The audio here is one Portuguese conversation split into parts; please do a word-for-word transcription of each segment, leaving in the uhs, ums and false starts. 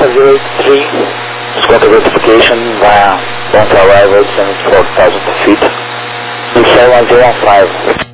Delta zero eight three, squawk verification via bound to arrival seventy-four thousand feet. Initial one zero one five.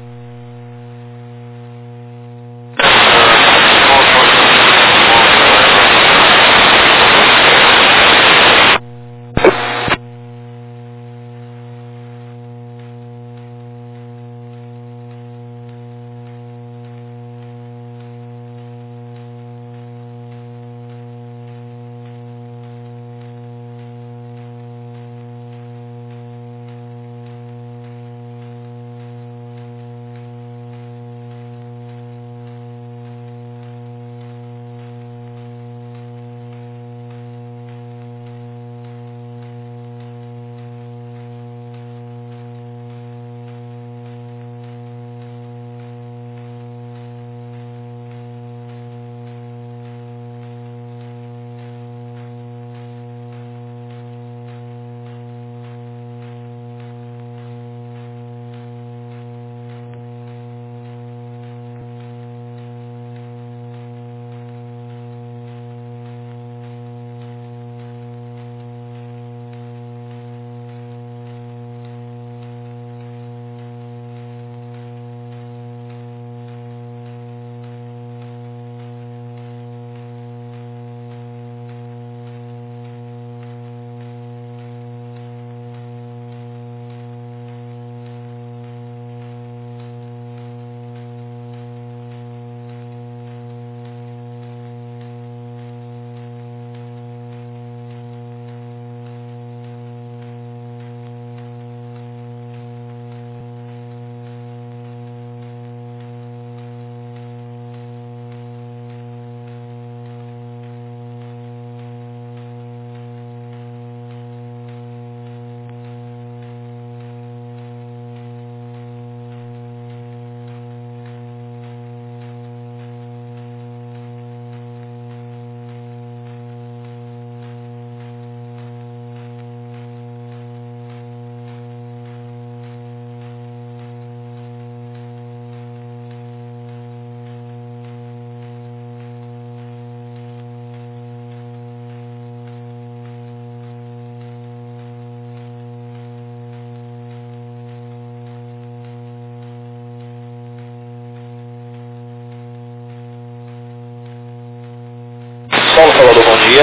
Paulo Salvador, bom dia.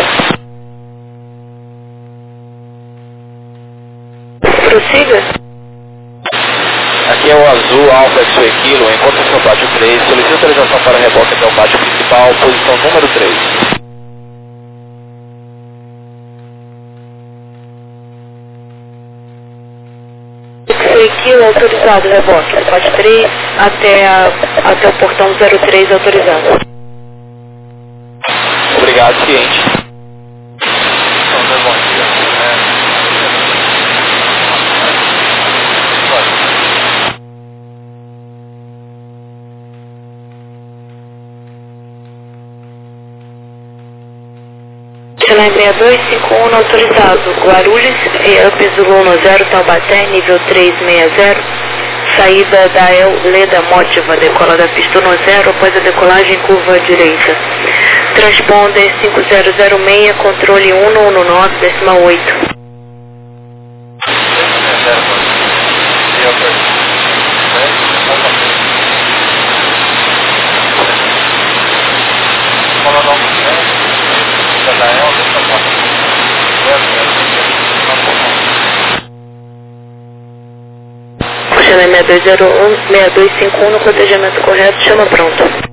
Prossiga. Aqui é o Azul Alfa X-Ray Kilo, encontra seu pátio três, solicita autorização para reboque até o pátio principal, posição número três. X-Ray Kilo autorizado, reboque. Pátio três até, a, até o portão zero três autorizado. Obrigado, ciente. Bom dia. Chile seis dois cinco um autorizado. Guarulhos, up Zulu zero, Taubaté, nível trezentos e sessenta. Saída da El Leda Mótiva, decola da pista no zero após a decolagem curva à direita. Transponder cinco zero zero seis, controle um um nove, décima oito. Chile seis dois zero um, seis dois cinco um no cotejamento correto, chama pronto.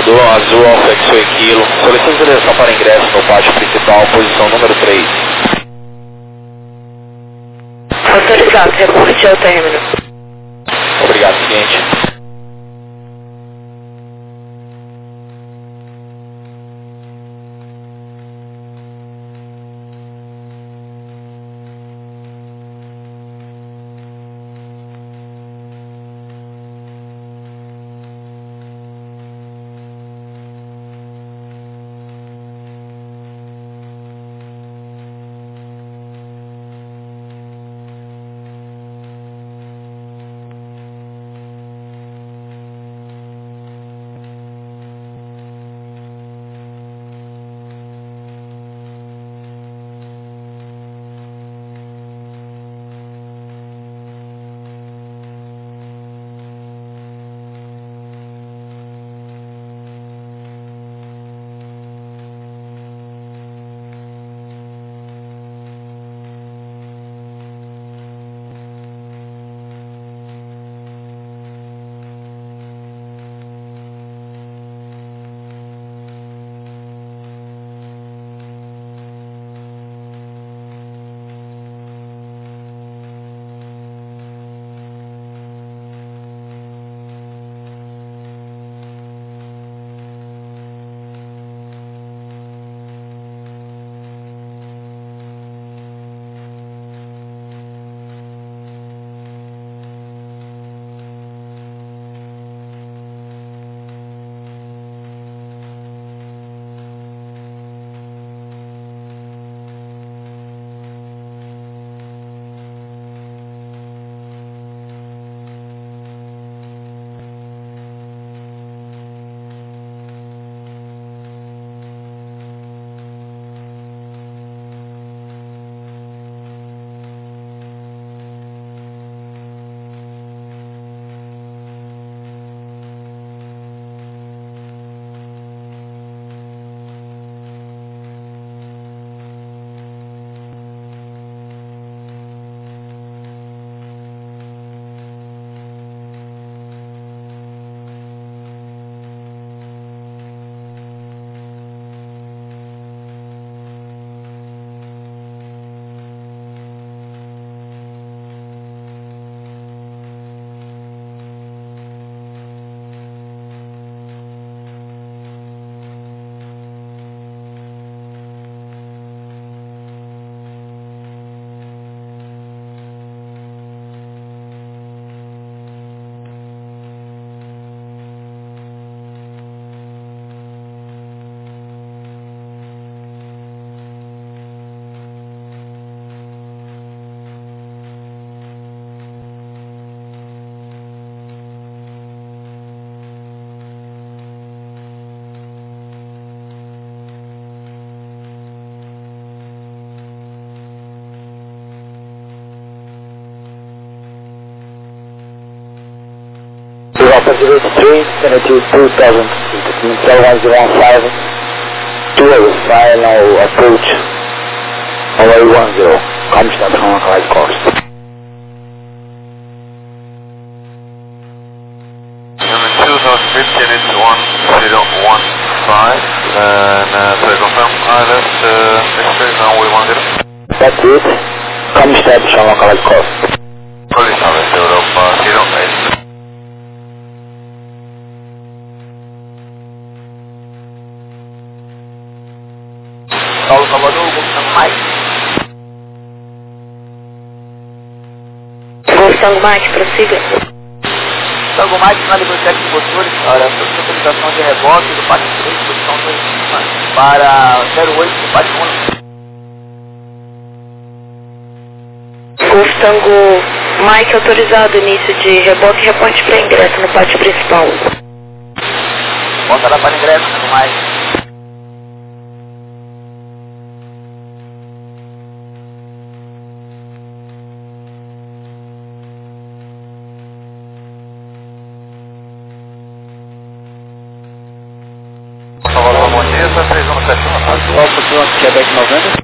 Salvador, Azul, Alfa X oito Kilo. Solicito autorização para ingresso no pátio principal, posição número três. Autorizado, reporte ao término. Obrigado, cliente. Alpha zero three, seventy-two thousand feet, Intel one zero one five, two final approach, runway one zero, Comstab localized course. Number two, North fifteen, it's one zero one five, and uh, so I confirm pilot, uh, expect runway one zero. That's it, Comstab localized course. Police Service, Europa zero eight. Paulo Salvador, Gustavo Mike. Gustavo Mike, prossiga. Gustavo Mike, na negociação de motores, olha, sobre autorização de reboque do pátio três, posição dois, para zero oito do pátio um. Gustavo Mike, autorizado, início de reboque e reporte para ingresso no pátio principal. Bota lá para ingresso, Gustavo Mike. Salvador, bom dia, essa é três um sete um. Atual Futuante Quebec noventa.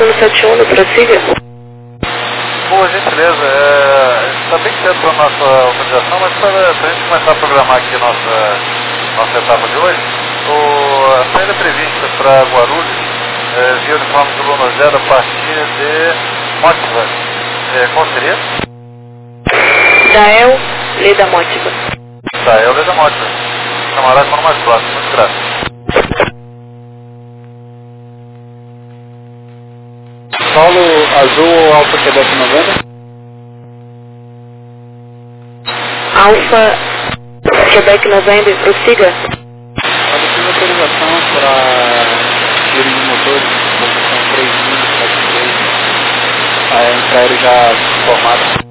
Neptuno sete um, prossiga. Por gentileza, é, está bem cedo para a nossa autorização, mas para a gente começar a programar aqui a nossa, nossa etapa de hoje, o, a saída prevista para Guarulhos, é, via uniforme do Luna Zero a partir de Motiva, é, qual seria? Dael, Leda Motiva. Tá, é o Leda Motiva. Camarada quando mais próximo, muito graças. Solo azul, Alfa Quebec noventa. Alfa, Quebec November, prossiga. Obtive autorização para tiro de motores, posição três mil e setenta e três. A entraíra já formada.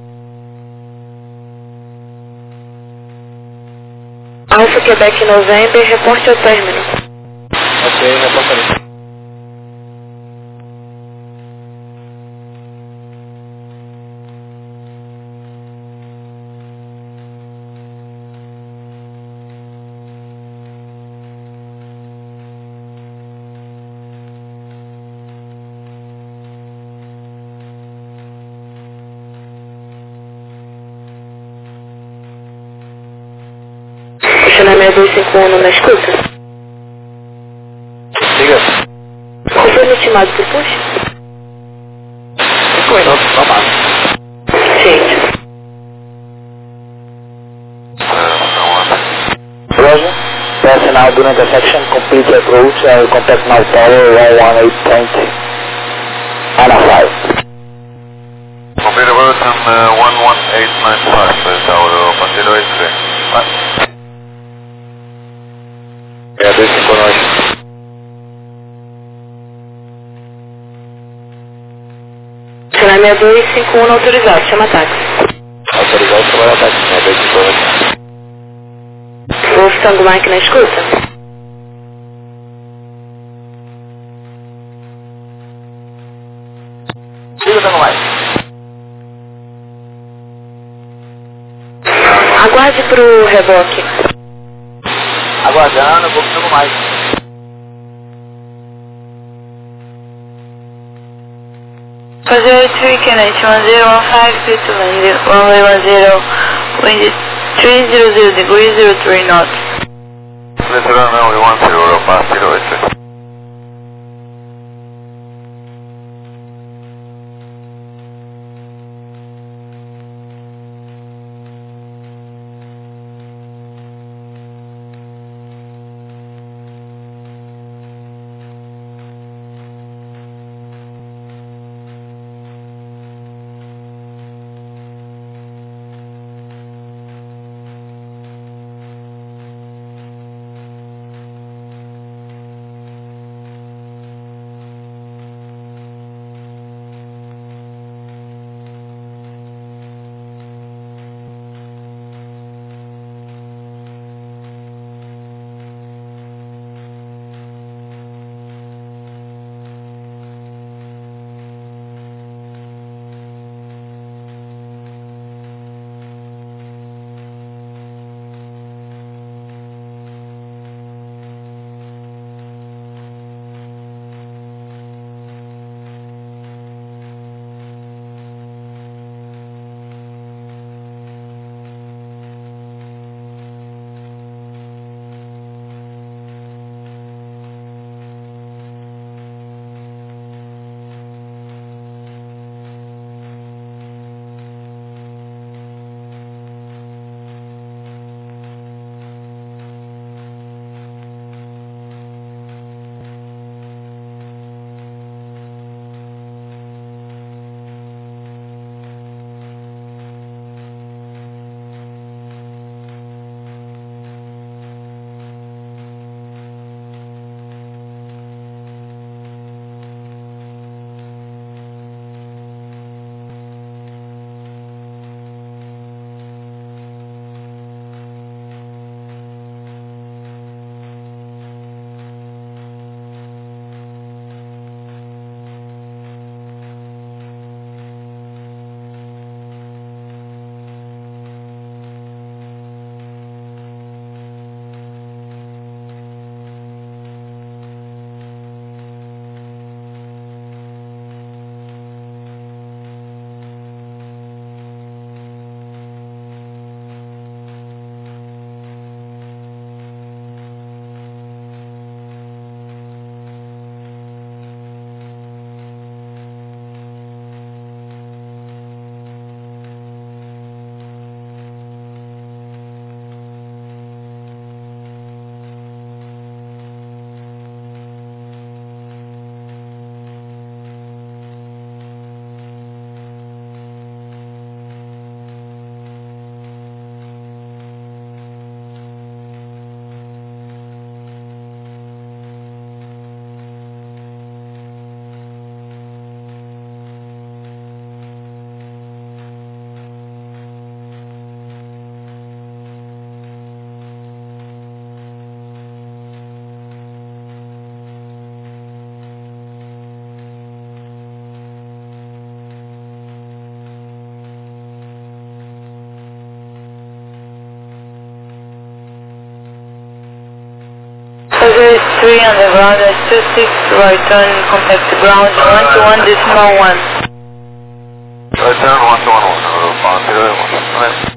Alfa, Quebec November, reporte ao término. Ok, reportarei. Chanamé dois cinco um na escuta. Siga. Qual foi o estimado por push? cinco minutos, tomado. Gente. Roger. Passing out the intersection, complete approach, uh, contact now tower one one eight point Ana five. Complete route on uh, one one eight nine five, Tower, partir oito três. É, dois cinco nove. Chanamé dois cinco um autorizado, chama táxi. Autorizado para trabalhar táxi, né? dois cinco nove. Wolf Tango Mike na escuta. Siga, Tango mais. Aguarde pro reboque. Aguardando, vou pro Tango mais. Fazer three Kennedy, one zero one five, three two wind, runway one zero, wind three zero zero degrees, zero three knots. Zero não, we want zero, partir oito três. three on the ground at two six, right turn, contact the ground, one to one decimal one. Right turn, one to one, one, Europa, zero one.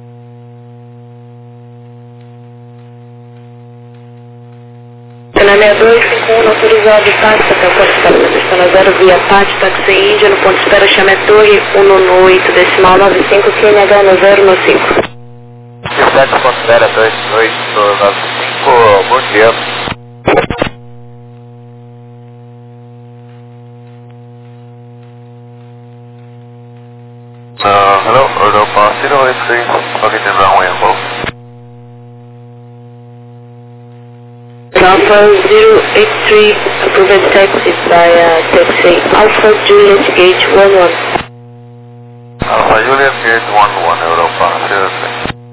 Na meia dois cinco um autorizado táxi até o ponto de espera da pista na zero via P A T, táxi Índia, no ponto de espera chame Torre um oito decimal nove cinco, Q N H no zero no cinco. sete ponto zero dois oito nove cinco, bom dia. Uh, hello, Europa zero eight three, looking in runway and both. Alpha zero eight three, approved taxi by uh, taxi Alpha Juliet Gate one one. Alpha Juliet Gate one one, Europa zero three.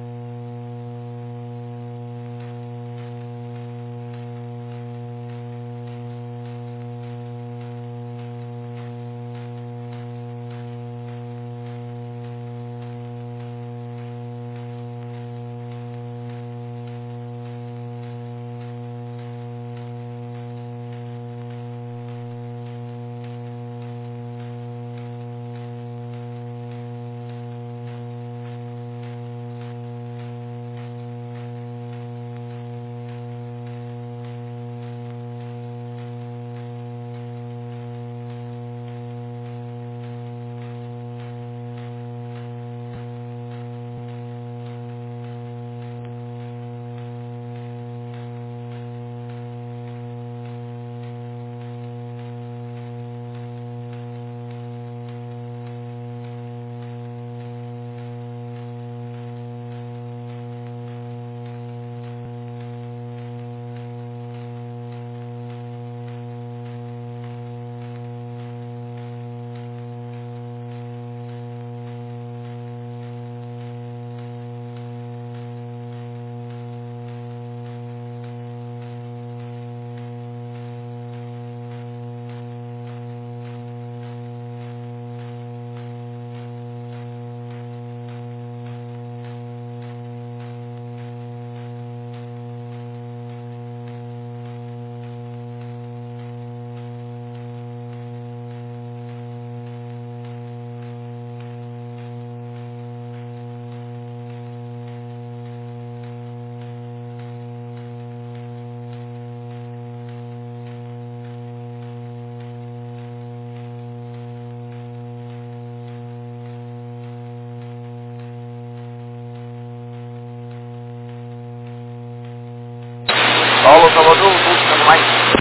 Paulo Salvador, buscando mais.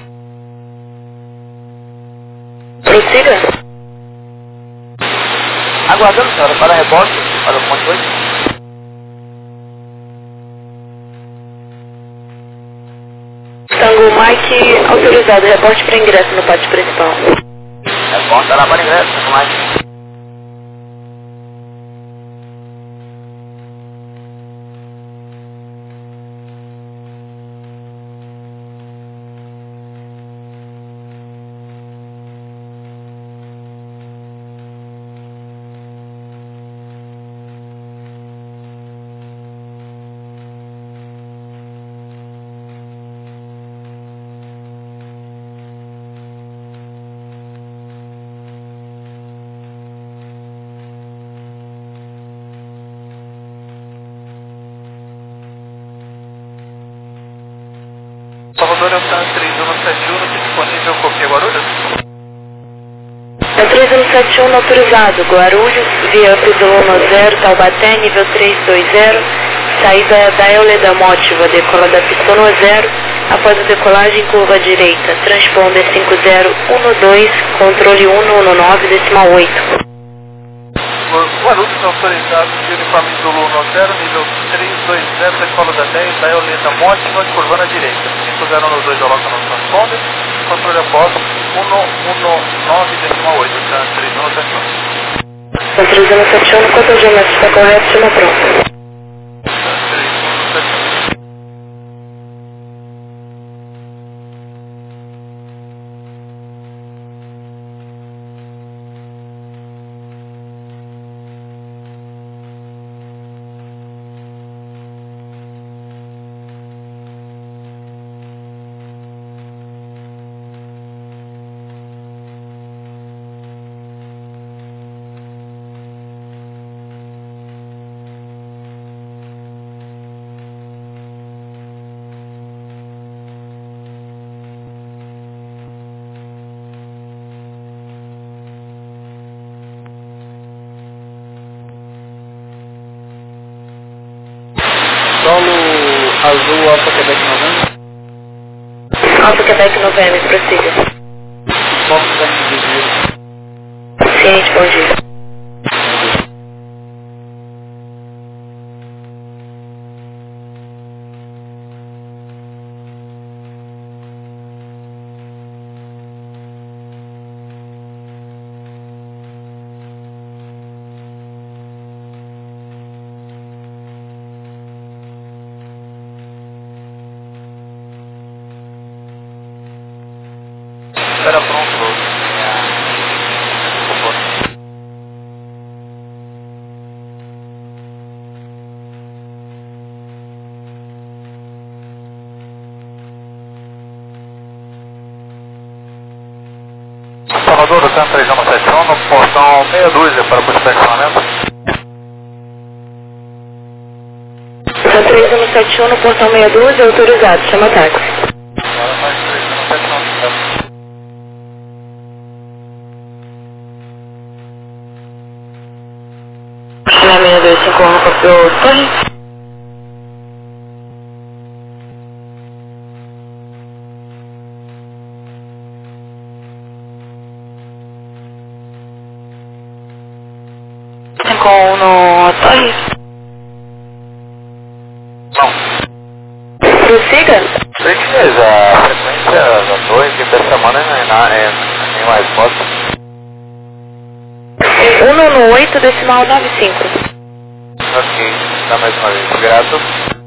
Prossiga. Aguardando, senhora, para rebote, para o ponto dois. Tango Mike autorizado, reporte para ingresso no pátio principal. Rebote, lá para ingresso, Tango Mike. Salvador é o San três um sete um, disponível copia Guarulhos? É três um sete um autorizado, Guarulhos, via Y zero, Taubaté, nível três dois zero, saída da Euleda Mótiva, decola da pista no zero, após a decolagem curva direita, transponder cinco zero um dois, controle um um nove decimal oito. Guarulhos autorizado, uniforme Zulu um zero, nível três dois zero, decola da dez, da Euleda Mótiva, curva na direita, cinco zero um dois, aloca no transponder, controle após um um nove decimal oito, três um sete um. San três um sete um, quanto geometria está correto, chama pronto. Azul, Alfa Quebec noventa. Alfa Quebec November, prossiga. Fox da Induzir. Ciente, bom dia. Espera pronto. Salvador do Centro três um sete um, no portão meia dúzia para posicionamento. São três um sete um no portão meia dúzia, autorizado, chama táxi. Agora mais três um sete um. Chama seis dois cinco um, copiou torre. cinco um no torre. Não. Prossiga. Certeza, a frequência da torre que dessa semana é, é, é nem mais foto. um no oito, decimal nove cinco. Ok, dá mais uma vez. Grato.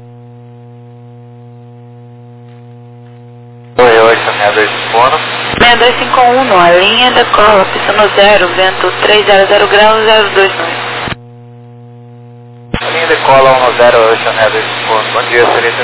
Oi, oi, seis dois cinco um. seis dois cinco um, a linha da cola, pista no zero, vento trezentos graus, zero dois nove. A linha de cola um zero, oi, seis dois cinco um. Bom dia, senhorita.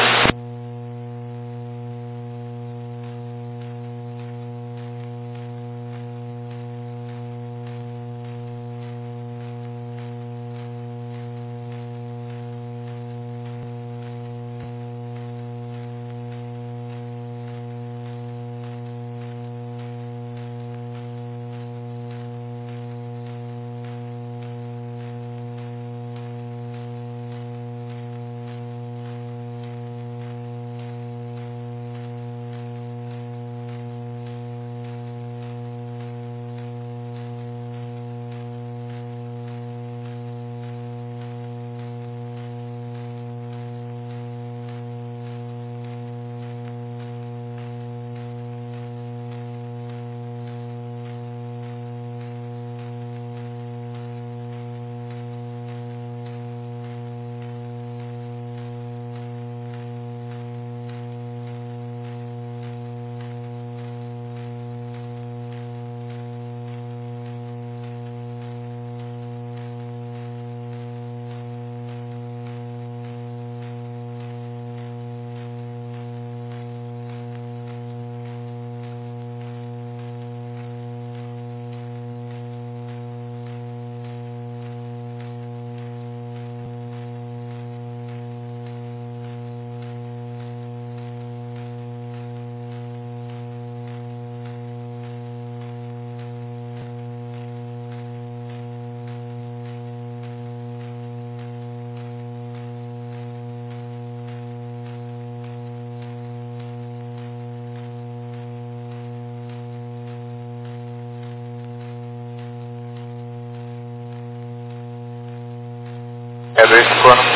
seis dois cinco um.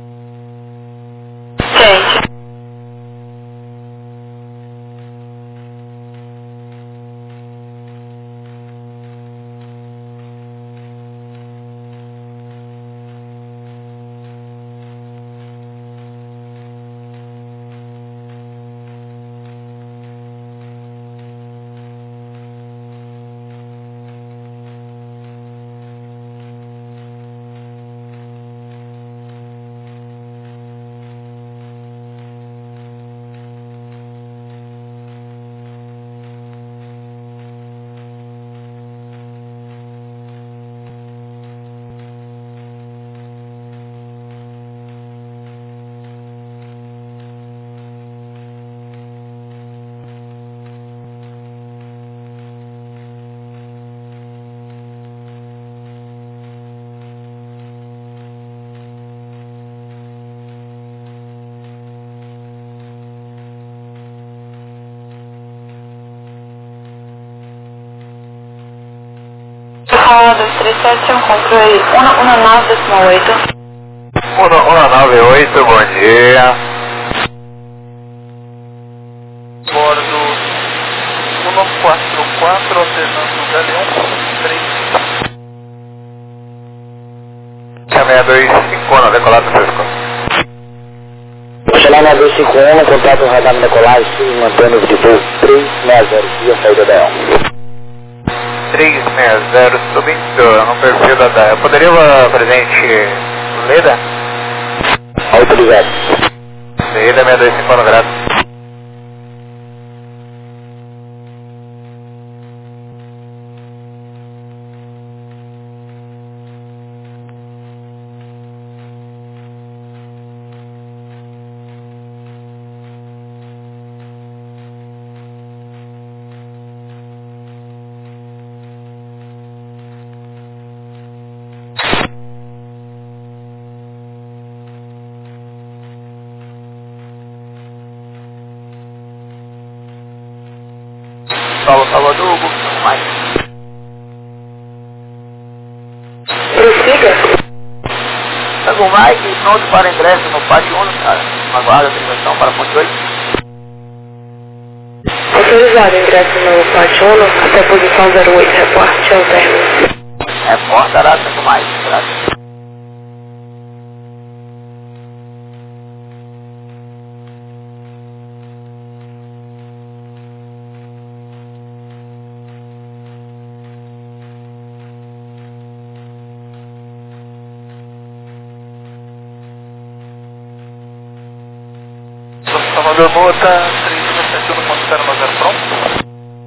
Gente. Decola dois três sete, um controle um nove oito. um nove oito, bom dia. Bordo um quatro quatro, alternando Galeão três. seis dois cinco um, decolado Francisco. Oxalá dois cinco um, contato radar na decolagem, mantendo de voo três seis zero, via saída da E L. três seis zero, subindo no perfil da D A E L. Poderia uh, presente Leda? Autorizado. Leda seis dois cinco um, grato. Paulo Salvador, Google mais. Prossiga. Google Mike, pronto para ingresso no pátio um, cara. Aguarda a transmissão para ponto oito. Autorizado ingresso no pátio um até posição zero oito, reporte ao término. Reporta, dará Google Mike, graças. Salvador Mota, três um sete um, ponto zero zero, pronto.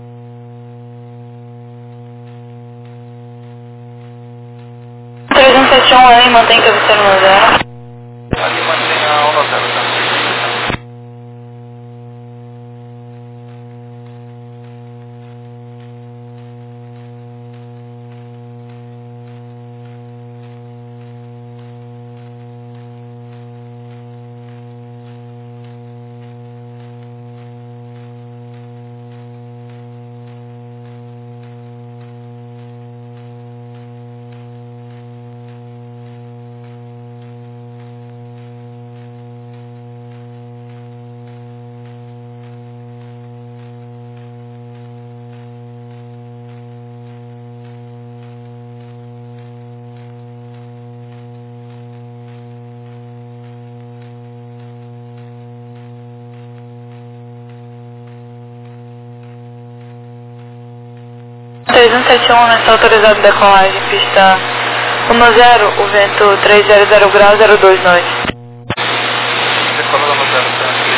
três um sete um aí, mantém cabeceira no zero. Ali mantém a um zero zero. três um sete um, está autorizado decolagem, pista um zero, o vento trezentos graus, zero dois nós. Decolando no zero zero.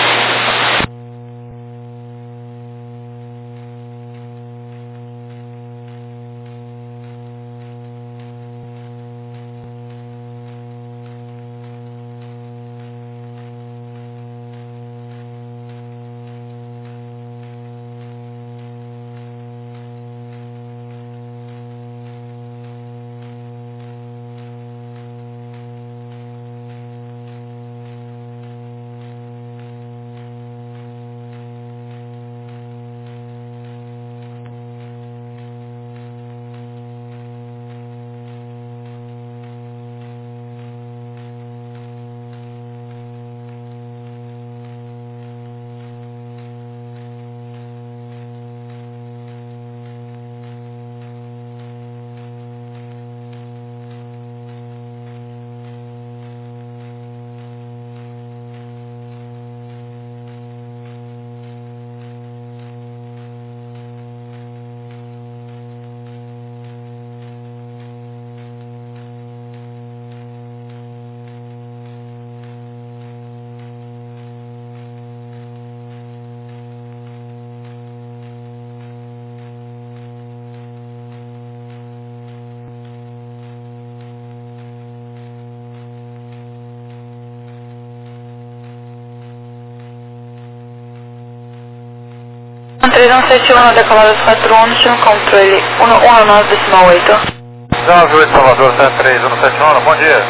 três um sete um, decolado quatro um, controle um nove oito. nove oito Salvador, três um sete um, bom dia.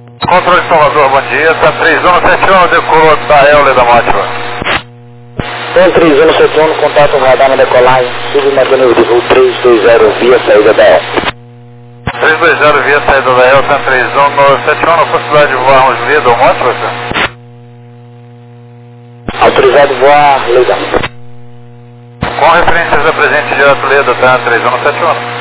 Controle de Salvador, bom dia. Tá três um sete um, decolou da E L da Mótiva. um três um sete um, contato radar na decolagem, submarino de voo três dois zero via saída da E L. três dois zero via saída da E L, cento e três um, no sete um, na possibilidade de voarmos Leda ou Monte, você? Autorizado a voar Leda. Com referências a presente direto Leda, cento e três um no sete um.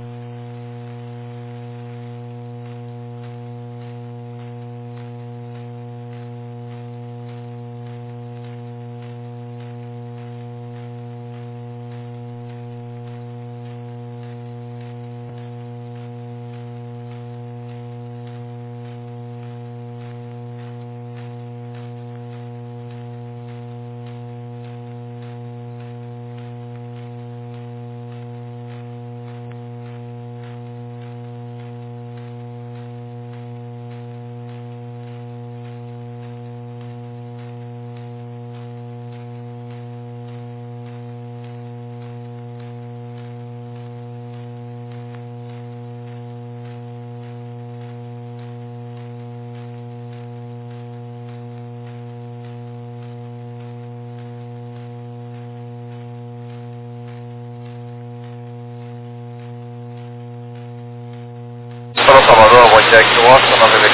Para Salvador, vou check no Oscar, November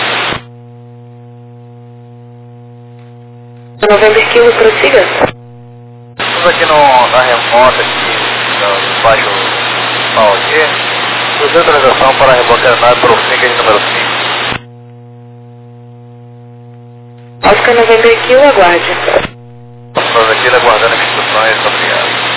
Kilo. November Kilo, prossiga. Estamos aqui no, na remota, aqui, no baixo mal aqui. Usei a autorização para rebloquear a nave para o finger de número cinco. Oscar November Kilo, aguarde. Estamos aqui aguardando as instruções, obrigado.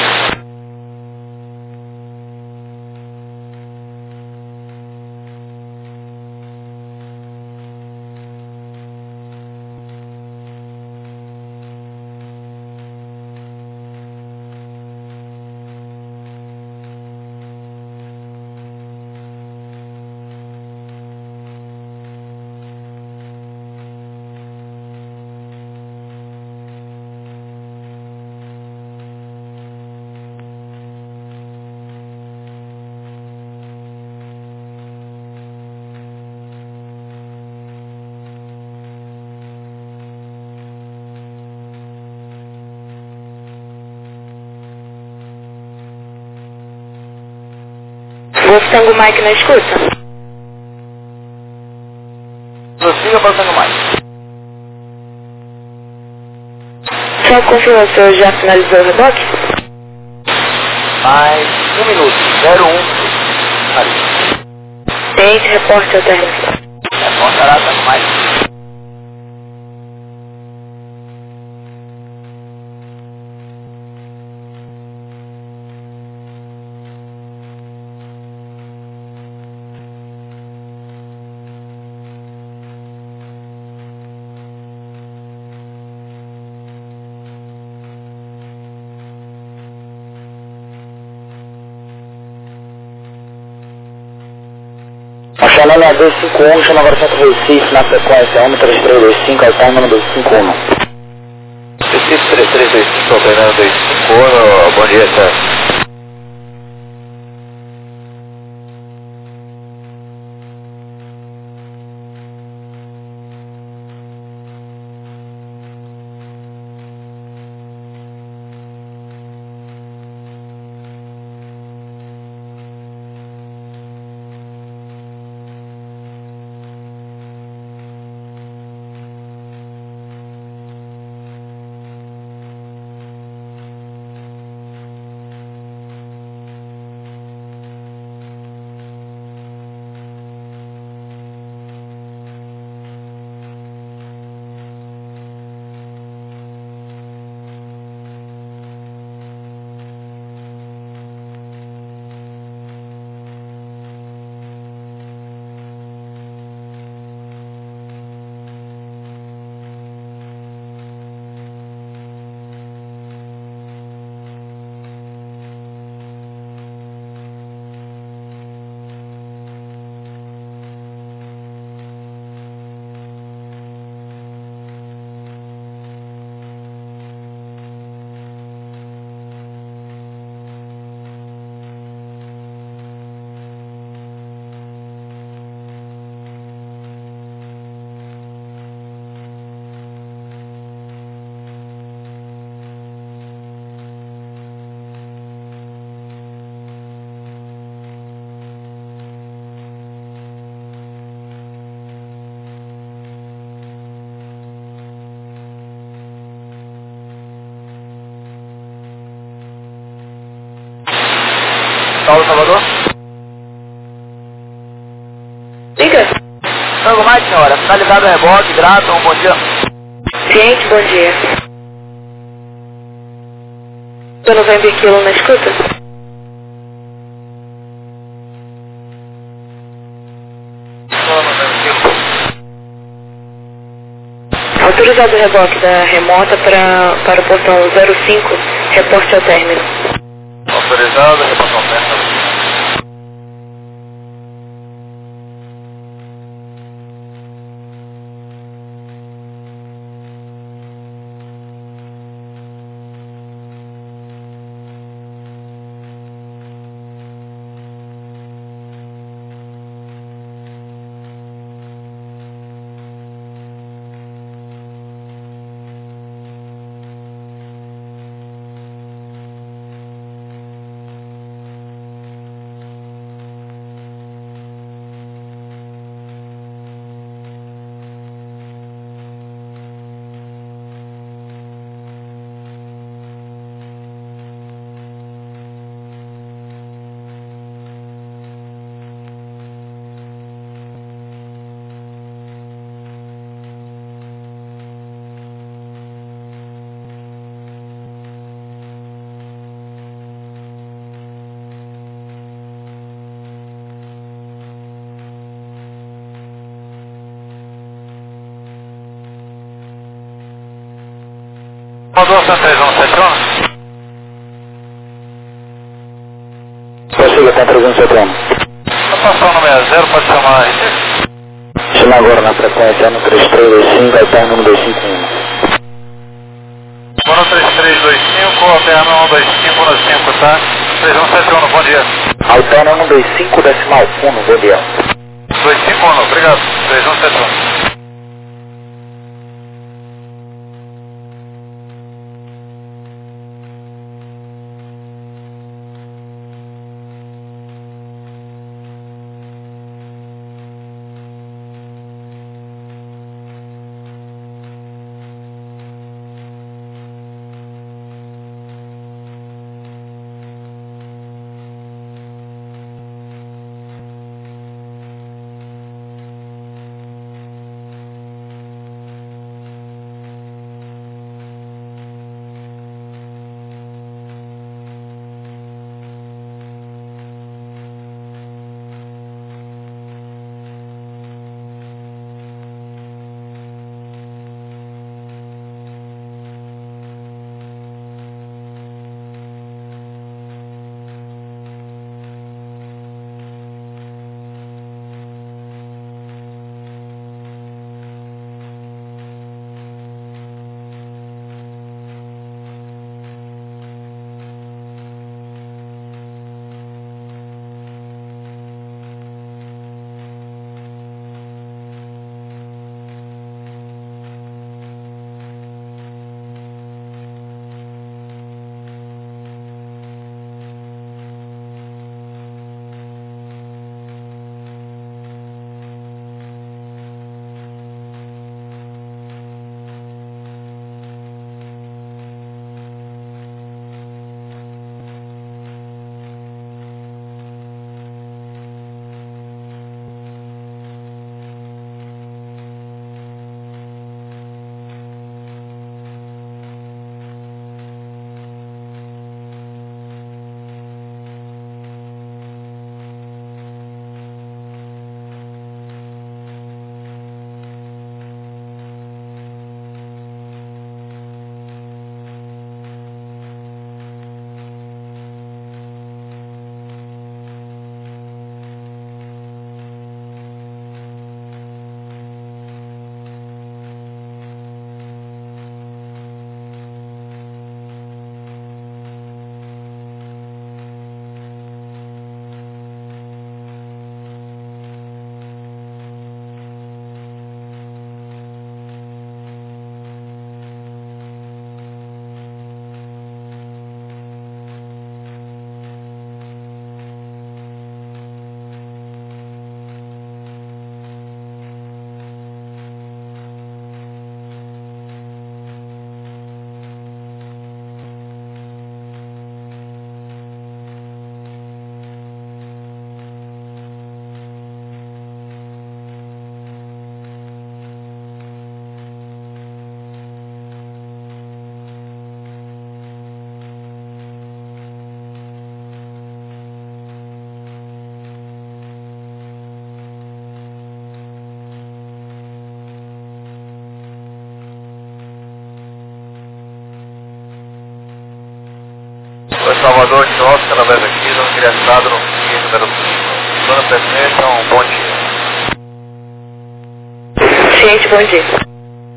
Wolf Tango Mike na escuta. Prossiga para o Tango Mike. Só confirma se eu já finalizou o reboque? Mais um minuto, zero um. Ali. Tente, reporte ao término. Reportará Tango Mike. Chamando a dois cinco um, chama agora Centro Recife na sequência, um três três dois cinco, altar número dois cinco um. Recife três três dois cinco, operando dois cinco um, bom dia, senhor. Paulo, Salvador. Liga. Tango mais, senhora. Finalizado o reboque, grato, um bom dia. Ciente, bom dia. Do November Kilo na escuta? Autorizado o reboque da remota pra, para o portão zero cinco, reporte ao término. Autorizado, reporte ao término. Salvador, Santa três um sete um. Prossiga, tem trezentos e setenta e um. Estação número zero, pode chamar aí. Chama agora na frequência no três três dois cinco, alterno um dois cinco um. Mono três três dois cinco, alterno um dois cinco um cinco, tá? três um sete um, bom dia. Alterno um dois cinco, decimal um, bom dia. dois cinco um, obrigado. três um sete um. Salvador de Oscar, através aqui, no ingressado no F I número cinco. Dona Presidente, um bom dia. Ciente, bom dia.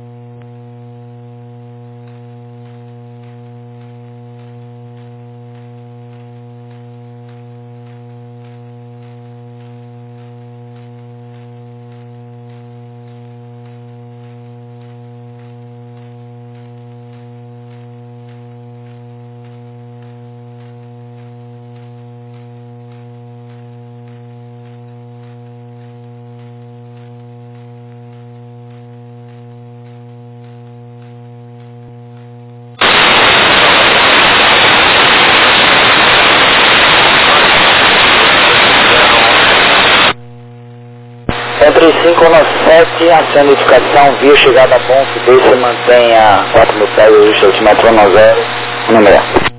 Entre cinco e sete, ação de identificação, via chegada a bom, subir, se mantenha quatro mil pés, registro altimetro um zero, número.